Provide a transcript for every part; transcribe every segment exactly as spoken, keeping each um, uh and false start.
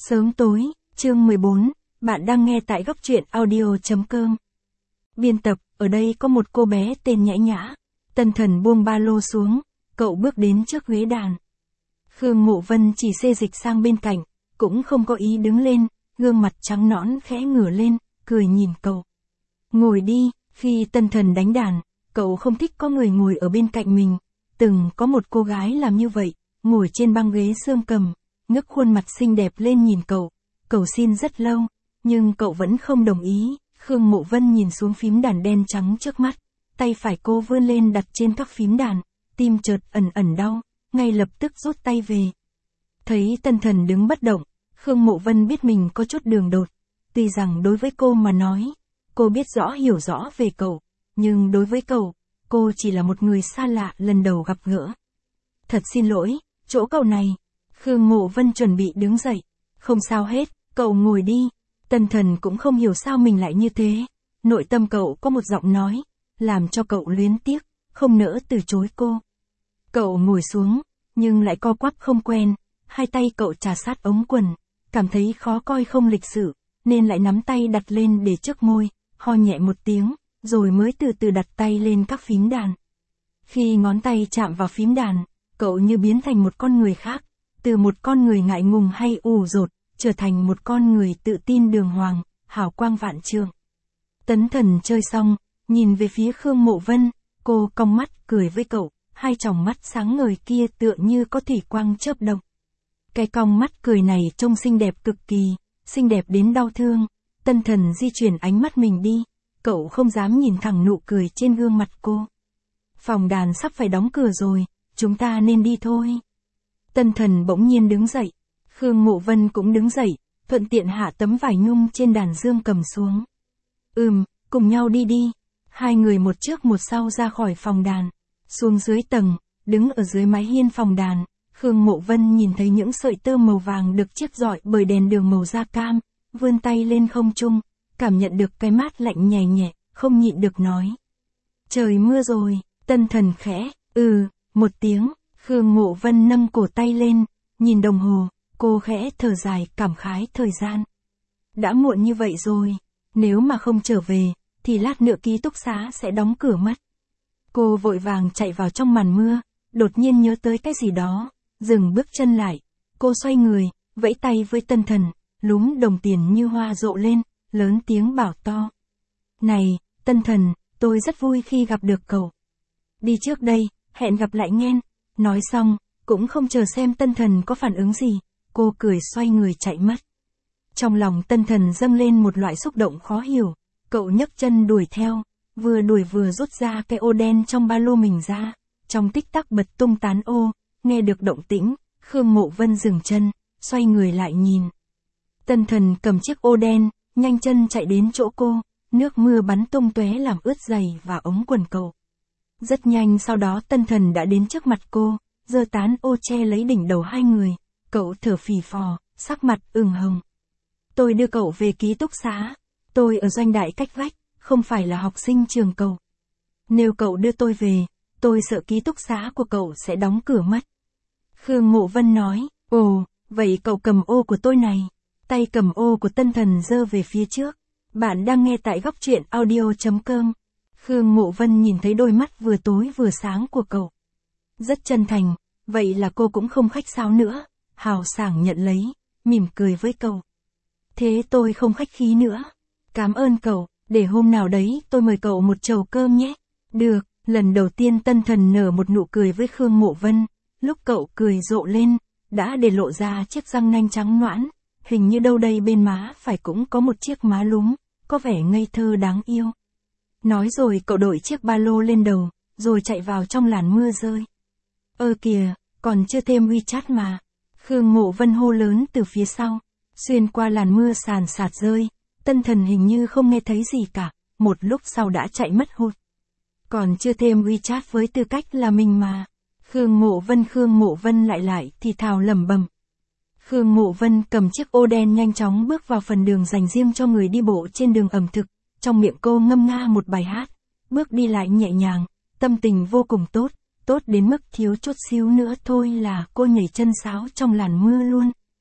Sớm tối, chương mười bốn, bạn đang nghe tại góc truyện audio chấm com. Biên tập, ở đây có một cô bé tên Nhã Nhã. Tân Thần buông ba lô xuống, cậu bước đến trước ghế đàn. Khương Mộ Vân chỉ xê dịch sang bên cạnh, cũng không có ý đứng lên, gương mặt trắng nõn khẽ ngửa lên, cười nhìn cậu. Ngồi đi, khi Tân Thần đánh đàn, cậu không thích có người ngồi ở bên cạnh mình. Từng có một cô gái làm như vậy, ngồi trên băng ghế xương cầm, ngước khuôn mặt xinh đẹp lên nhìn cậu, cầu xin rất lâu, nhưng cậu vẫn không đồng ý. Khương Mộ Vân nhìn xuống phím đàn đen trắng trước mắt, tay phải cô vươn lên đặt trên các phím đàn, tim chợt ẩn ẩn đau, ngay lập tức rút tay về. Thấy Tân Thần đứng bất động, Khương Mộ Vân biết mình có chút đường đột, tuy rằng đối với cô mà nói, cô biết rõ hiểu rõ về cậu, nhưng đối với cậu, cô chỉ là một người xa lạ lần đầu gặp gỡ. Thật xin lỗi, chỗ cậu này. Khương Mộ Vân chuẩn bị đứng dậy. Không sao hết, cậu ngồi đi. Tân Thần cũng không hiểu sao mình lại như thế. Nội tâm cậu có một giọng nói, làm cho cậu luyến tiếc, không nỡ từ chối cô. Cậu ngồi xuống, nhưng lại co quắp không quen, hai tay cậu chà sát ống quần, cảm thấy khó coi không lịch sự, nên lại nắm tay đặt lên để trước môi, ho nhẹ một tiếng, rồi mới từ từ đặt tay lên các phím đàn. Khi ngón tay chạm vào phím đàn, cậu như biến thành một con người khác, từ một con người ngại ngùng hay ủ rột, trở thành một con người tự tin đường hoàng, hào quang vạn trượng. Tấn Thần chơi xong, nhìn về phía Khương Mộ Vân, cô cong mắt cười với cậu, hai tròng mắt sáng ngời kia tựa như có thủy quang chớp động. Cái cong mắt cười này trông xinh đẹp cực kỳ, xinh đẹp đến đau thương. Tân Thần di chuyển ánh mắt mình đi, cậu không dám nhìn thẳng nụ cười trên gương mặt cô. Phòng đàn sắp phải đóng cửa rồi, chúng ta nên đi thôi. Tân Thần bỗng nhiên đứng dậy, Khương Mộ Vân cũng đứng dậy, thuận tiện hạ tấm vải nhung trên đàn dương cầm xuống. Ừm, cùng nhau đi đi. Hai người một trước một sau ra khỏi phòng đàn, xuống dưới tầng, đứng ở dưới mái hiên phòng đàn. Khương Mộ Vân nhìn thấy những sợi tơ màu vàng được chiết rọi bởi đèn đường màu da cam, vươn tay lên không trung, cảm nhận được cái mát lạnh nhẹ nhẹ, không nhịn được nói. Trời mưa rồi. Tân Thần khẽ, ừ, một tiếng. Khương Mộ Vân nâng cổ tay lên, nhìn đồng hồ, cô khẽ thở dài cảm khái thời gian. Đã muộn như vậy rồi, nếu mà không trở về, thì lát nữa ký túc xá sẽ đóng cửa mất. Cô vội vàng chạy vào trong màn mưa, đột nhiên nhớ tới cái gì đó, dừng bước chân lại, cô xoay người, vẫy tay với Tân Thần, lúm đồng tiền như hoa rộ lên, lớn tiếng bảo to. Này, Tân Thần, tôi rất vui khi gặp được cậu. Đi trước đây, hẹn gặp lại nghe. Nói xong, cũng không chờ xem Tân Thần có phản ứng gì, cô cười xoay người chạy mất. Trong lòng Tân Thần dâng lên một loại xúc động khó hiểu, cậu nhấc chân đuổi theo, vừa đuổi vừa rút ra cái ô đen trong ba lô mình ra, trong tích tắc bật tung tán ô, nghe được động tĩnh, Khương Mộ Vân dừng chân, xoay người lại nhìn. Tân Thần cầm chiếc ô đen, nhanh chân chạy đến chỗ cô, nước mưa bắn tung tóe làm ướt giày và ống quần cậu. Rất nhanh sau đó Tân Thần đã đến trước mặt cô, giơ tán ô che lấy đỉnh đầu hai người, cậu thở phì phò, sắc mặt ửng hồng. Tôi đưa cậu về ký túc xá, tôi ở doanh đại cách vách, không phải là học sinh trường cậu. Nếu cậu đưa tôi về, tôi sợ ký túc xá của cậu sẽ đóng cửa mất. Khương Mộ Vân nói, ồ, vậy cậu cầm ô của tôi này. Tay cầm ô của Tân Thần giơ về phía trước. Bạn đang nghe tại góc truyện audio chấm com. Khương Mộ Vân nhìn thấy đôi mắt vừa tối vừa sáng của cậu. Rất chân thành, vậy là cô cũng không khách sáo nữa, hào sảng nhận lấy, mỉm cười với cậu. Thế tôi không khách khí nữa. Cảm ơn cậu, để hôm nào đấy tôi mời cậu một chầu cơm nhé. Được, lần đầu tiên Tân Thần nở một nụ cười với Khương Mộ Vân, lúc cậu cười rộ lên, đã để lộ ra chiếc răng nanh trắng nõn, hình như đâu đây bên má phải cũng có một chiếc má lúm, có vẻ ngây thơ đáng yêu. Nói rồi cậu đội chiếc ba lô lên đầu, rồi chạy vào trong làn mưa rơi. Ơ kìa, còn chưa thêm WeChat mà. Khương Mộ Vân hô lớn từ phía sau, xuyên qua làn mưa sàn sạt rơi. Tân Thần hình như không nghe thấy gì cả, một lúc sau đã chạy mất hút. Còn chưa thêm WeChat với tư cách là mình mà. Khương Mộ Vân Khương Mộ Vân lại lại thì thào lẩm bẩm. Khương Mộ Vân cầm chiếc ô đen nhanh chóng bước vào phần đường dành riêng cho người đi bộ trên đường ẩm thực. Trong miệng cô ngâm nga một bài hát, bước đi lại nhẹ nhàng, tâm tình vô cùng tốt, tốt đến mức thiếu chút xíu nữa thôi là cô nhảy chân sáo trong làn mưa luôn.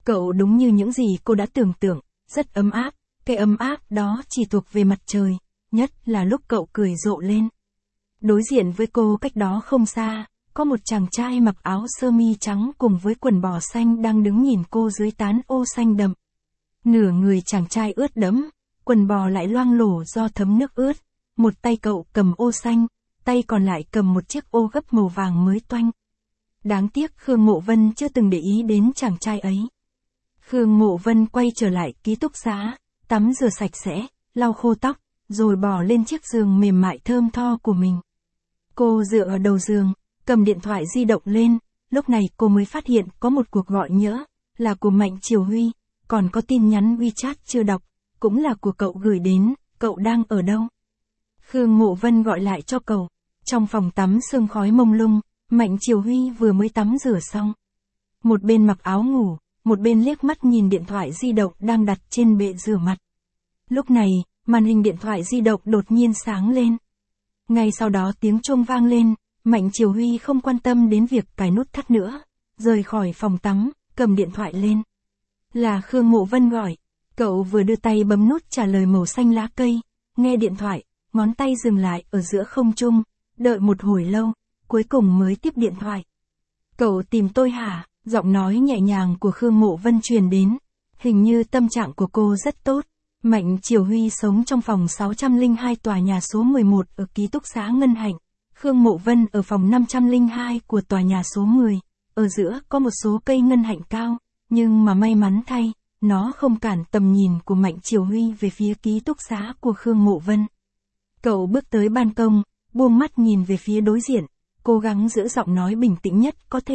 Cậu đúng như những gì cô đã tưởng tượng, rất ấm áp, cái ấm áp đó chỉ thuộc về mặt trời, nhất là lúc cậu cười rộ lên. Đối diện với cô cách đó không xa, có một chàng trai mặc áo sơ mi trắng cùng với quần bò xanh đang đứng nhìn cô dưới tán ô xanh đậm. Nửa người chàng trai ướt đẫm, quần bò lại loang lổ do thấm nước ướt, một tay cậu cầm ô xanh, tay còn lại cầm một chiếc ô gấp màu vàng mới toanh. Đáng tiếc Khương Mộ Vân chưa từng để ý đến chàng trai ấy. Khương Mộ Vân quay trở lại ký túc xá, tắm rửa sạch sẽ, lau khô tóc, rồi bò lên chiếc giường mềm mại thơm tho của mình. Cô dựa ở đầu giường, cầm điện thoại di động lên, lúc này cô mới phát hiện có một cuộc gọi nhỡ, là của Mạnh Triều Huy, còn có tin nhắn WeChat chưa đọc, cũng là của cậu gửi đến, cậu đang ở đâu? Khương Mộ Vân gọi lại cho cậu, trong phòng tắm sương khói mông lung, Mạnh Triều Huy vừa mới tắm rửa xong. Một bên mặc áo ngủ, một bên liếc mắt nhìn điện thoại di động đang đặt trên bệ rửa mặt. Lúc này, màn hình điện thoại di động đột nhiên sáng lên. Ngay sau đó tiếng chuông vang lên, Mạnh Triều Huy không quan tâm đến việc cài nút thắt nữa, rời khỏi phòng tắm, cầm điện thoại lên. Là Khương Mộ Vân gọi, cậu vừa đưa tay bấm nút trả lời màu xanh lá cây, nghe điện thoại, ngón tay dừng lại ở giữa không trung, đợi một hồi lâu, cuối cùng mới tiếp điện thoại. Cậu tìm tôi hả? Giọng nói nhẹ nhàng của Khương Mộ Vân truyền đến, hình như tâm trạng của cô rất tốt. Mạnh Triều Huy sống trong phòng sáu trăm lẻ hai tòa nhà số mười một ở ký túc xá Ngân Hạnh, Khương Mộ Vân ở phòng năm trăm lẻ hai của tòa nhà số mười, ở giữa có một số cây ngân hạnh cao, nhưng mà may mắn thay, nó không cản tầm nhìn của Mạnh Triều Huy về phía ký túc xá của Khương Mộ Vân. Cậu bước tới ban công, buông mắt nhìn về phía đối diện, cố gắng giữ giọng nói bình tĩnh nhất có thể.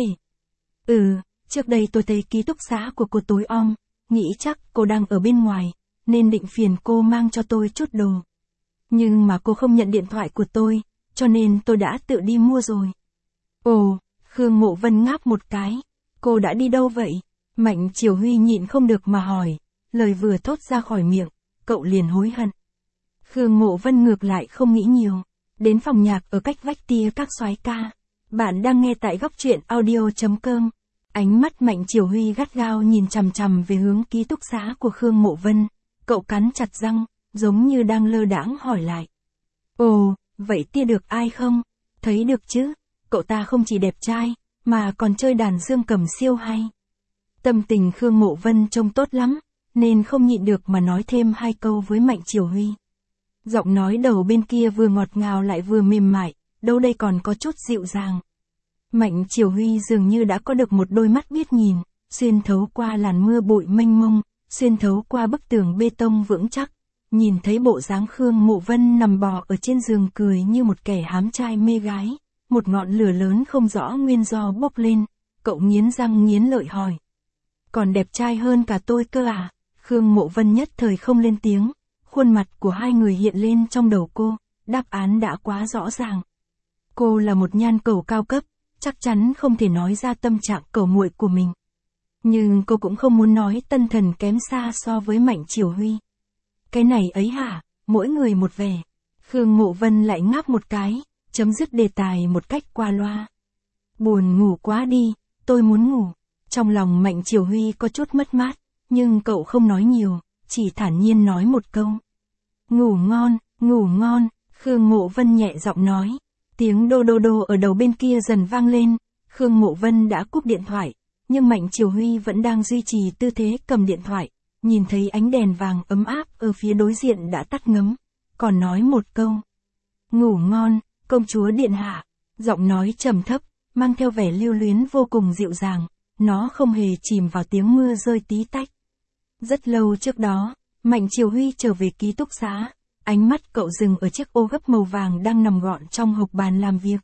Ừ, trước đây tôi thấy ký túc xá của cô tối om, nghĩ chắc cô đang ở bên ngoài, nên định phiền cô mang cho tôi chút đồ. Nhưng mà cô không nhận điện thoại của tôi, cho nên tôi đã tự đi mua rồi. Ồ, Khương Mộ Vân ngáp một cái, cô đã đi đâu vậy? Mạnh Triều Huy nhịn không được mà hỏi, lời vừa thốt ra khỏi miệng, cậu liền hối hận. Khương Mộ Vân ngược lại không nghĩ nhiều, đến phòng nhạc ở cách vách tia các soái ca. Bạn đang nghe tại góc truyện audio chấm com. Ánh mắt Mạnh Triều Huy gắt gao nhìn chằm chằm về hướng ký túc xá của Khương Mộ Vân, cậu cắn chặt răng, giống như đang lơ đãng hỏi lại. Ồ, vậy tia được ai không? Thấy được chứ, cậu ta không chỉ đẹp trai, mà còn chơi đàn dương cầm siêu hay. Tâm tình Khương Mộ Vân trông tốt lắm, nên không nhịn được mà nói thêm hai câu với Mạnh Triều Huy. Giọng nói đầu bên kia vừa ngọt ngào lại vừa mềm mại, đâu đây còn có chút dịu dàng. Mạnh Triều Huy dường như đã có được một đôi mắt biết nhìn, xuyên thấu qua làn mưa bụi mênh mông, xuyên thấu qua bức tường bê tông vững chắc, nhìn thấy bộ dáng Khương Mộ Vân nằm bò ở trên giường cười như một kẻ hám trai mê gái, một ngọn lửa lớn không rõ nguyên do bốc lên, cậu nghiến răng nghiến lợi hỏi. Còn đẹp trai hơn cả tôi cơ à? Khương Mộ Vân nhất thời không lên tiếng, khuôn mặt của hai người hiện lên trong đầu cô, đáp án đã quá rõ ràng. Cô là một nhan cầu cao cấp, chắc chắn không thể nói ra tâm trạng cầu muội của mình. Nhưng cô cũng không muốn nói tân thần kém xa so với Mạnh Triều Huy. Cái này ấy hả, mỗi người một vẻ. Khương Mộ Vân lại ngáp một cái, chấm dứt đề tài một cách qua loa. Buồn ngủ quá đi, tôi muốn ngủ. Trong lòng Mạnh Triều Huy có chút mất mát, nhưng cậu không nói nhiều, chỉ thản nhiên nói một câu. Ngủ ngon, ngủ ngon, Khương Mộ Vân nhẹ giọng nói. Tiếng đô đô đô ở đầu bên kia dần vang lên, Khương Mộ Vân đã cúp điện thoại, nhưng Mạnh Triều Huy vẫn đang duy trì tư thế cầm điện thoại, nhìn thấy ánh đèn vàng ấm áp ở phía đối diện đã tắt ngấm, còn nói một câu. Ngủ ngon, công chúa điện hạ, giọng nói trầm thấp, mang theo vẻ lưu luyến vô cùng dịu dàng, nó không hề chìm vào tiếng mưa rơi tí tách. Rất lâu trước đó, Mạnh Triều Huy trở về ký túc xá. Ánh mắt cậu dừng ở chiếc ô gấp màu vàng đang nằm gọn trong hộc bàn làm việc.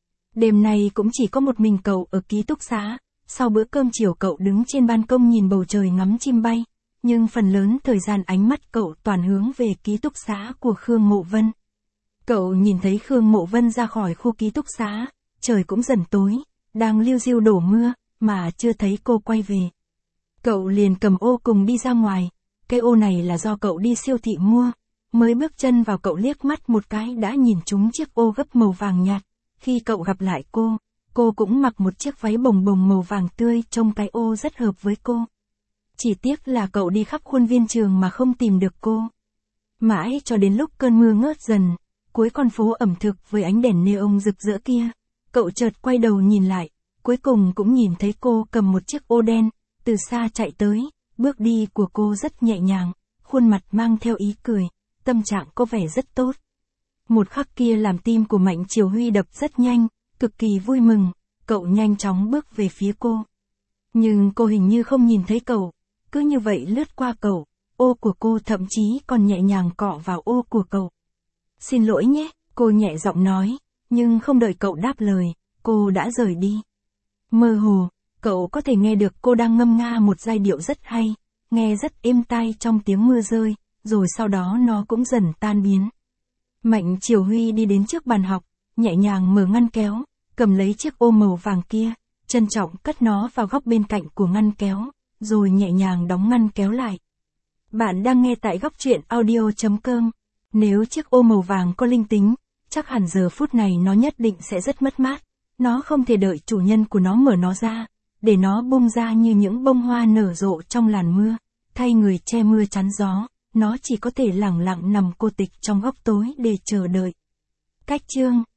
Đêm nay cũng chỉ có một mình cậu ở ký túc xá, sau bữa cơm chiều cậu đứng trên ban công nhìn bầu trời ngắm chim bay, nhưng phần lớn thời gian ánh mắt cậu toàn hướng về ký túc xá của Khương Mộ Vân. Cậu nhìn thấy Khương Mộ Vân ra khỏi khu ký túc xá, trời cũng dần tối, đang liu riu đổ mưa, mà chưa thấy cô quay về. Cậu liền cầm ô cùng đi ra ngoài, cái ô này là do cậu đi siêu thị mua. Mới bước chân vào cậu liếc mắt một cái đã nhìn trúng chiếc ô gấp màu vàng nhạt. Khi cậu gặp lại cô, cô cũng mặc một chiếc váy bồng bồng màu vàng tươi, trông cái ô rất hợp với cô. Chỉ tiếc là cậu đi khắp khuôn viên trường mà không tìm được cô. Mãi cho đến lúc cơn mưa ngớt dần, cuối con phố ẩm thực với ánh đèn neon rực rỡ kia, cậu chợt quay đầu nhìn lại, cuối cùng cũng nhìn thấy cô cầm một chiếc ô đen, từ xa chạy tới, bước đi của cô rất nhẹ nhàng, khuôn mặt mang theo ý cười, tâm trạng có vẻ rất tốt. Một khắc kia làm tim của Mạnh Triều Huy đập rất nhanh, cực kỳ vui mừng, cậu nhanh chóng bước về phía cô. Nhưng cô hình như không nhìn thấy cậu, cứ như vậy lướt qua cậu, ô của cô thậm chí còn nhẹ nhàng cọ vào ô của cậu. Xin lỗi nhé, cô nhẹ giọng nói, nhưng không đợi cậu đáp lời, cô đã rời đi. Mơ hồ, cậu có thể nghe được cô đang ngâm nga một giai điệu rất hay, nghe rất êm tai trong tiếng mưa rơi, rồi sau đó nó cũng dần tan biến. Mạnh Triều Huy đi đến trước bàn học, nhẹ nhàng mở ngăn kéo, cầm lấy chiếc ô màu vàng kia, trân trọng cất nó vào góc bên cạnh của ngăn kéo, rồi nhẹ nhàng đóng ngăn kéo lại. Bạn đang nghe tại góc truyện audio chấm com. Nếu chiếc ô màu vàng có linh tính, chắc hẳn giờ phút này nó nhất định sẽ rất mất mát. Nó không thể đợi chủ nhân của nó mở nó ra, để nó bung ra như những bông hoa nở rộ trong làn mưa, thay người che mưa chắn gió, nó chỉ có thể lẳng lặng nằm cô tịch trong góc tối để chờ đợi. Cách chương